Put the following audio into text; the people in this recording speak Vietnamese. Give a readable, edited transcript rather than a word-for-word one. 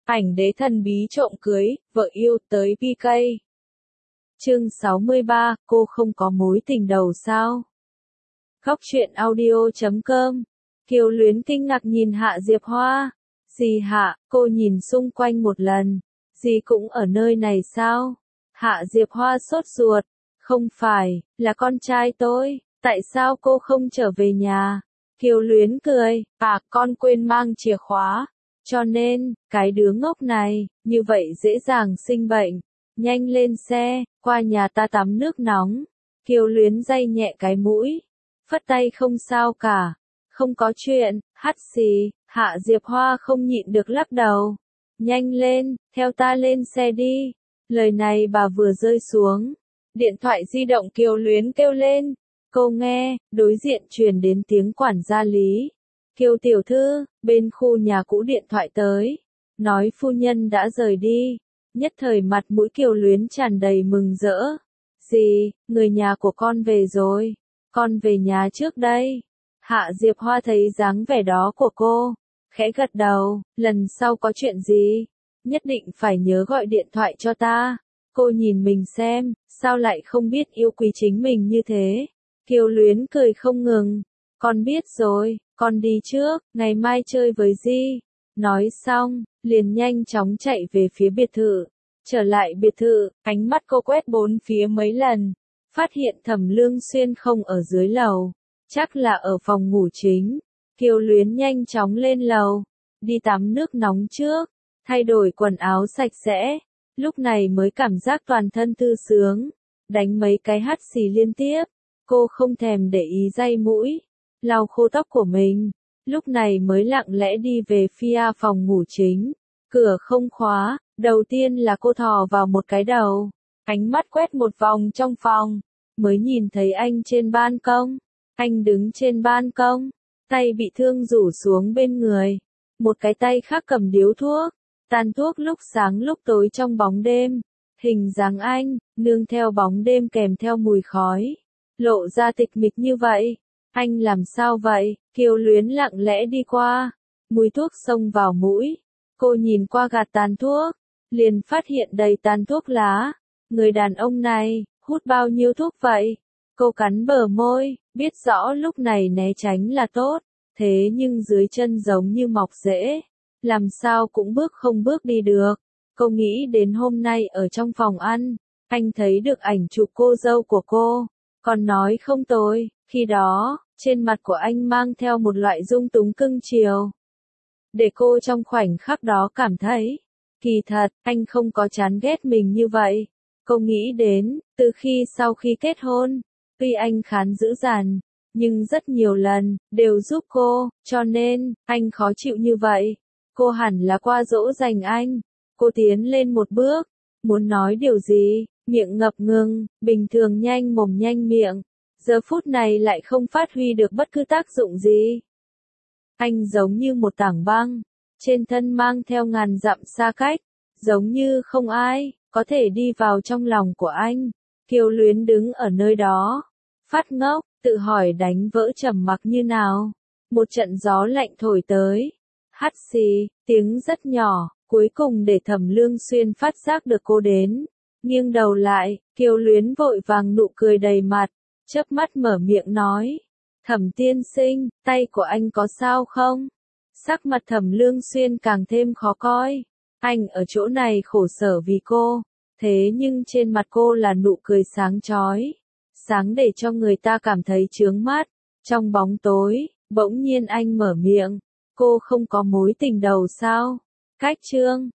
Ảnh đế thần bí trộm cưới, vợ yêu tới PK. Chương 63, cô không có mối tình đầu sao? Góc truyện audio.com. Kiều Luyến kinh ngạc nhìn Hạ Diệp Hoa. Dì Hạ, cô nhìn xung quanh một lần. Dì cũng ở nơi này sao? Hạ Diệp Hoa sốt ruột. Không phải, là con trai tôi, tại sao cô không trở về nhà? Kiều Luyến cười, con quên mang chìa khóa. Cho nên, cái đứa ngốc này, như vậy dễ dàng sinh bệnh. Nhanh lên xe, qua nhà ta tắm nước nóng. Kiều Luyến day nhẹ cái mũi. Phất tay không sao cả. Không có chuyện, hắt xì. Hạ Diệp Hoa không nhịn được lắc đầu. Nhanh lên, theo ta lên xe đi. Lời này bà vừa rơi xuống. Điện thoại di động Kiều Luyến kêu lên. Cô nghe, đối diện truyền đến tiếng quản gia Lý. Kiều tiểu thư, bên khu nhà cũ điện thoại tới. Nói phu nhân đã rời đi. Nhất thời mặt mũi Kiều Luyến tràn đầy mừng rỡ. Dì, người nhà của con về rồi. Con về nhà trước đây. Hạ Diệp Hoa thấy dáng vẻ đó của cô. Khẽ gật đầu, lần sau có chuyện gì? Nhất định phải nhớ gọi điện thoại cho ta. Cô nhìn mình xem, sao lại không biết yêu quý chính mình như thế? Kiều Luyến cười không ngừng. Con biết rồi, con đi trước, ngày mai chơi với Di. Nói xong, liền nhanh chóng chạy về phía biệt thự. Trở lại biệt thự, ánh mắt cô quét bốn phía mấy lần. Phát hiện Thẩm Lương Xuyên không ở dưới lầu. Chắc là ở phòng ngủ chính. Kiều Luyến nhanh chóng lên lầu. Đi tắm nước nóng trước. Thay đổi quần áo sạch sẽ. Lúc này mới cảm giác toàn thân thư sướng. Đánh mấy cái hắt xì liên tiếp. Cô không thèm để ý day mũi. Lau khô tóc của mình. Lúc này mới lặng lẽ đi về phía phòng ngủ chính. Cửa không khóa. Đầu tiên là cô thò vào một cái đầu. Ánh mắt quét một vòng trong phòng. Mới nhìn thấy anh trên ban công. Anh đứng trên ban công. Tay bị thương rủ xuống bên người. Một cái tay khác cầm điếu thuốc. Tàn thuốc lúc sáng lúc tối trong bóng đêm. Hình dáng anh, nương theo bóng đêm kèm theo mùi khói. Lộ ra tịch mịch như vậy. Anh làm sao vậy? Kiều Luyến lặng lẽ đi qua. Mùi thuốc xông vào mũi. Cô nhìn qua gạt tàn thuốc. Liền phát hiện đầy tàn thuốc lá. Người đàn ông này, hút bao nhiêu thuốc vậy? Cô cắn bờ môi, biết rõ lúc này né tránh là tốt. Thế nhưng dưới chân giống như mọc rễ. Làm sao cũng bước không bước đi được. Cô nghĩ đến hôm nay ở trong phòng ăn. Anh thấy được ảnh chụp cô dâu của cô. Còn nói không tồi, khi đó, trên mặt của anh mang theo một loại dung túng cưng chiều. Để cô trong khoảnh khắc đó cảm thấy, kỳ thật, anh không có chán ghét mình như vậy. Cô nghĩ đến, từ sau khi kết hôn, tuy anh khá dữ dằn, nhưng rất nhiều lần, đều giúp cô, cho nên, anh khó chịu như vậy. Cô hẳn là qua dỗ dành anh. Cô tiến lên một bước, muốn nói điều gì, miệng ngập ngừng, bình thường nhanh mồm nhanh miệng. Giờ phút này lại không phát huy được bất cứ tác dụng gì. Anh giống như một tảng băng, trên thân mang theo ngàn dặm xa cách, giống như không ai có thể đi vào trong lòng của anh. Kiều Luyến đứng ở nơi đó, phát ngốc, tự hỏi đánh vỡ trầm mặc như nào. Một trận gió lạnh thổi tới, hắt xì, tiếng rất nhỏ, cuối cùng để Thẩm Lương Xuyên phát giác được cô đến. Nghiêng đầu lại, Kiều Luyến vội vàng nụ cười đầy mặt, chớp mắt mở miệng nói. Thẩm tiên sinh, tay của anh có sao không? Sắc mặt Thẩm Lương Xuyên càng thêm khó coi. Anh ở chỗ này khổ sở vì cô, thế nhưng trên mặt cô là nụ cười sáng chói. Sáng để cho người ta cảm thấy chướng mắt. Trong bóng tối, bỗng nhiên anh mở miệng. Cô không có mối tình đầu sao? Cách chương